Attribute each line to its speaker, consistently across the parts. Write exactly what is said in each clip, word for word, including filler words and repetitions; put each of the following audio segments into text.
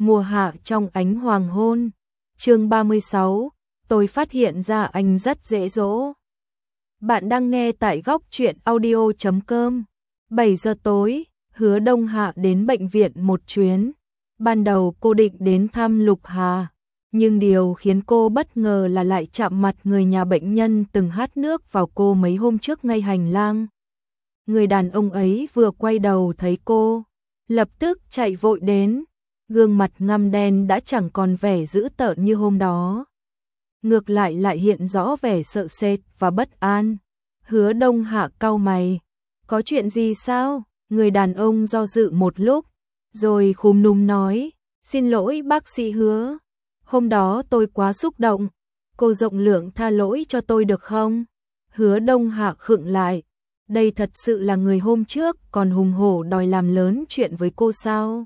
Speaker 1: Mùa hạ trong ánh hoàng hôn. Chương ba mươi sáu, tôi phát hiện ra anh rất dễ dỗ. Bạn đang nghe tại góc truyện audio chấm com. bảy giờ tối, Hứa Đông Hạ đến bệnh viện một chuyến. Ban đầu cô định đến thăm Lục Hà, nhưng điều khiến cô bất ngờ là lại chạm mặt người nhà bệnh nhân từng hát nước vào cô mấy hôm trước ngay hành lang. Người đàn ông ấy vừa quay đầu thấy cô, lập tức chạy vội đến, gương mặt ngăm đen đã chẳng còn vẻ dữ tợn như hôm đó. Ngược lại lại hiện rõ vẻ sợ sệt và bất an. Hứa Đông Hạ cau mày. Có chuyện gì sao? Người đàn ông do dự một lúc, rồi khúm núm nói, xin lỗi bác sĩ Hứa. Hôm đó tôi quá xúc động. Cô rộng lượng tha lỗi cho tôi được không? Hứa Đông Hạ khựng lại. Đây thật sự là người hôm trước còn hùng hổ đòi làm lớn chuyện với cô sao?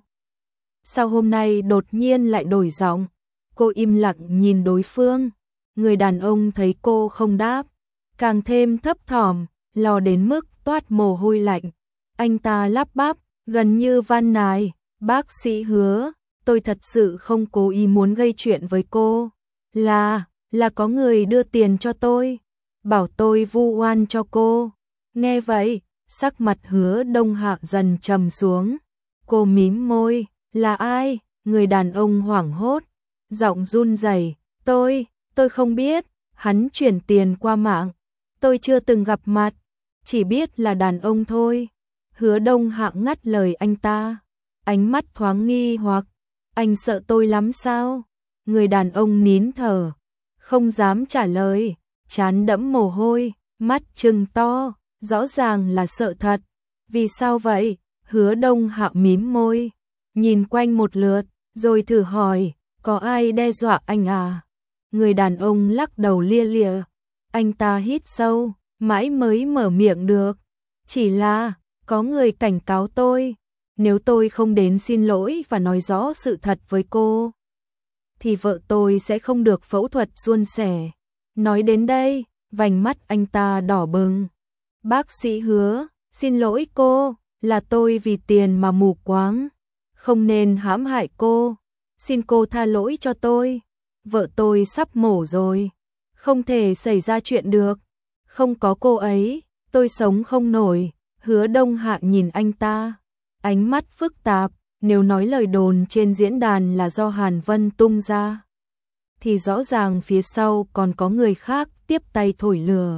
Speaker 1: Sao hôm nay đột nhiên lại đổi giọng? Cô im lặng nhìn đối phương. Người đàn ông thấy cô không đáp, càng thêm thấp thỏm, lo đến mức toát mồ hôi lạnh. Anh ta lắp bắp, gần như van nài, bác sĩ Hứa, tôi thật sự không cố ý muốn gây chuyện với cô. Là, là có người đưa tiền cho tôi, bảo tôi vu oan cho cô. Nghe vậy, sắc mặt Hứa Đông Hạ dần trầm xuống. Cô mím môi, là ai? Người đàn ông hoảng hốt, giọng run rẩy, tôi, tôi không biết, hắn chuyển tiền qua mạng. Tôi chưa từng gặp mặt, chỉ biết là đàn ông thôi. Hứa Đông Hạ ngắt lời anh ta, ánh mắt thoáng nghi hoặc, anh sợ tôi lắm sao? Người đàn ông nín thở, không dám trả lời, trán đẫm mồ hôi, mắt trừng to, rõ ràng là sợ thật. Vì sao vậy? Hứa Đông Hạ mím môi, nhìn quanh một lượt, rồi thử hỏi, có ai đe dọa anh à? Người đàn ông lắc đầu lia lịa, anh ta hít sâu, mãi mới mở miệng được. Chỉ là, có người cảnh cáo tôi, nếu tôi không đến xin lỗi và nói rõ sự thật với cô, thì vợ tôi sẽ không được phẫu thuật suôn sẻ. Nói đến đây, vành mắt anh ta đỏ bừng. Bác sĩ Hứa, xin lỗi cô, là tôi vì tiền mà mù quáng, không nên hãm hại cô. Xin cô tha lỗi cho tôi. Vợ tôi sắp mổ rồi, không thể xảy ra chuyện được. Không có cô ấy, tôi sống không nổi. Hứa Đông Hạ nhìn anh ta, ánh mắt phức tạp. Nếu nói lời đồn trên diễn đàn là do Hàn Vân tung ra, thì rõ ràng phía sau còn có người khác tiếp tay thổi lửa.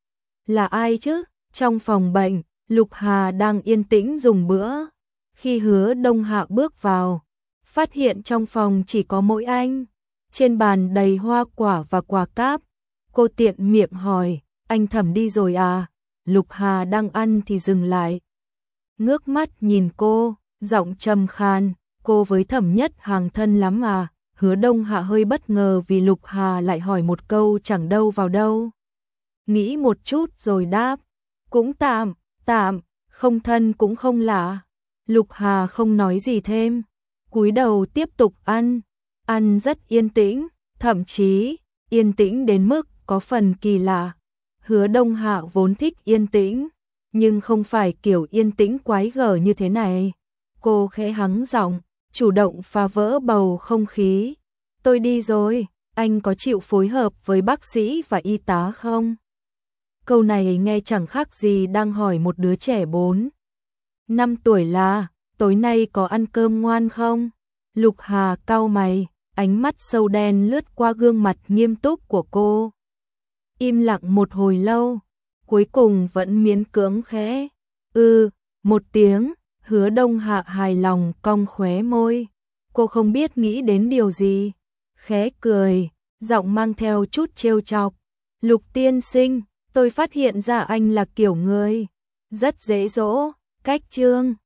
Speaker 1: Là ai chứ? Trong phòng bệnh, Lục Hà đang yên tĩnh dùng bữa. Khi Hứa Đông Hạ bước vào, phát hiện trong phòng chỉ có mỗi anh. Trên bàn đầy hoa quả và quà cáp. Cô tiện miệng hỏi, anh Thẩm đi rồi à? Lục Hà đang ăn thì dừng lại, ngước mắt nhìn cô, giọng trầm khan, cô với Thẩm Nhất hàng thân lắm à? Hứa Đông Hạ hơi bất ngờ vì Lục Hà lại hỏi một câu chẳng đâu vào đâu. Nghĩ một chút rồi đáp, cũng tạm, tạm, không thân cũng không lạ. Lục Hà không nói gì thêm, cúi đầu tiếp tục ăn, ăn rất yên tĩnh, thậm chí yên tĩnh đến mức có phần kỳ lạ. Hứa Đông Hạ vốn thích yên tĩnh, nhưng không phải kiểu yên tĩnh quái gở như thế này. Cô khẽ hắng giọng, chủ động phá vỡ bầu không khí. Tôi đi rồi, anh có chịu phối hợp với bác sĩ và y tá không? Câu này nghe chẳng khác gì đang hỏi một đứa trẻ bốn năm tuổi là, tối nay có ăn cơm ngoan không? Lục Hà cau mày, ánh mắt sâu đen lướt qua gương mặt nghiêm túc của cô. Im lặng một hồi lâu, cuối cùng vẫn miễn cưỡng khẽ, ừ, một tiếng. Hứa Đông Hạ hài lòng cong khóe môi. Cô không biết nghĩ đến điều gì, khẽ cười, giọng mang theo chút trêu chọc. Lục tiên sinh, tôi phát hiện ra anh là kiểu người rất dễ dỗ, cách chương.